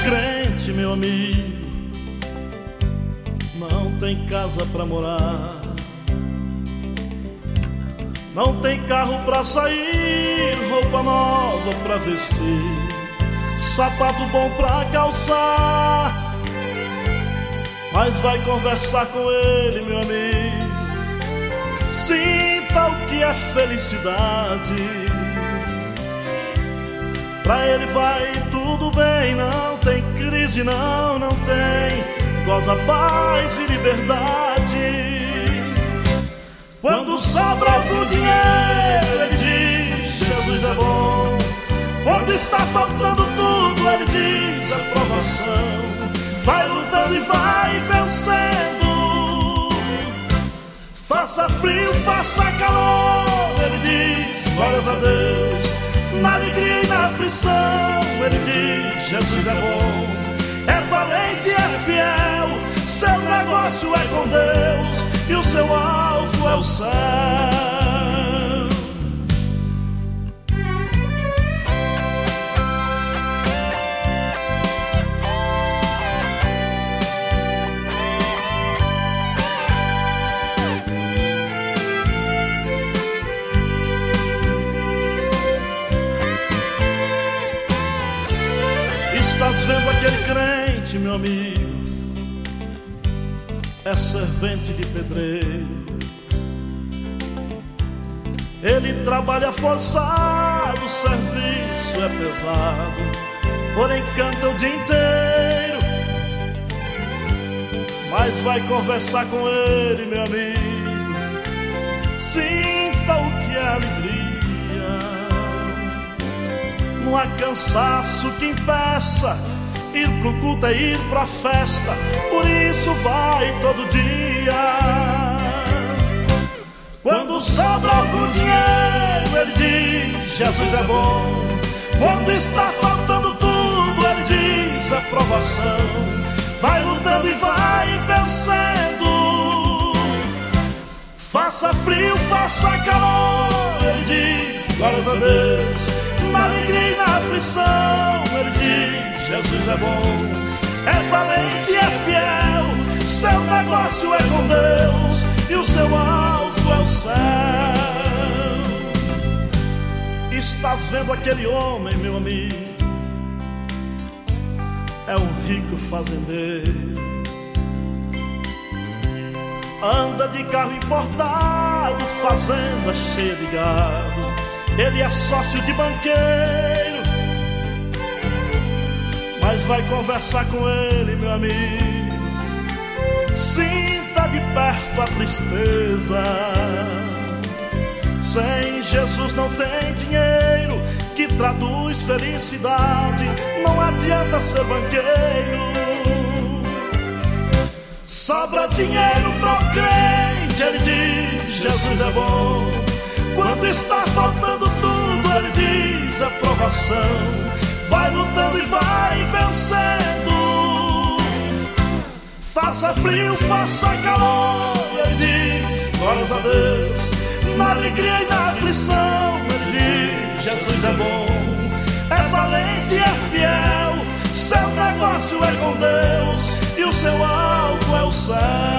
crente, meu amigo, não tem casa pra morar, não tem carro pra sair, roupa nova pra vestir, sapato bom pra calçar. Mas vai conversar com ele, meu amigo, sinta o que é felicidade. Pra ele vai tudo bem, não tem crise, não tem. Goza paz e liberdade. Quando sobra algum dinheiro, ele diz, Jesus é bom. Quando está faltando tudo, ele diz, aprovação. Vai lutando e vai vencendo. Faça frio, faça calor, ele diz, glórias a Deus. Na alegria e na aflição, ele diz, Jesus é bom. É valente, é fiel, seu negócio é com Deus e o seu alvo é o céu. Estás vendo aquele crente, meu amigo, é servente de pedreiro. Ele trabalha forçado, o serviço é pesado, porém canta o dia inteiro. Mas vai conversar com ele, meu amigo, sinta o que é alegria. Não há cansaço que impeça ir pro culto é ir pra festa, por isso vai todo dia. Quando sobra algum dinheiro, ele diz, Jesus é bom. Quando está faltando tudo, ele diz, aprovação. Vai lutando e vai vencendo. Faça frio, faça calor, ele diz, glórias a Deus. Na alegria e na aflição, ele diz, Jesus é bom. É valente, é fiel, seu negócio é com Deus e o seu alvo é o céu. Estás vendo aquele homem, meu amigo, é um rico fazendeiro. Anda de carro importado, fazenda cheia de gado. Ele é sócio de banqueiro, mas vai conversar com ele, meu amigo, sinta de perto a tristeza. Sem Jesus não tem dinheiro que traduz felicidade, não adianta ser banqueiro. Sobra dinheiro pro crente, ele diz, Jesus é bom. Quando está faltando tudo, ele diz, aprovação. Vai lutando e vai vencendo. Faça frio, faça calor, ele diz, glórias a Deus. Na alegria e na aflição, ele diz, Jesus é bom. É valente, é fiel, seu negócio é com Deus e o seu alvo é o céu.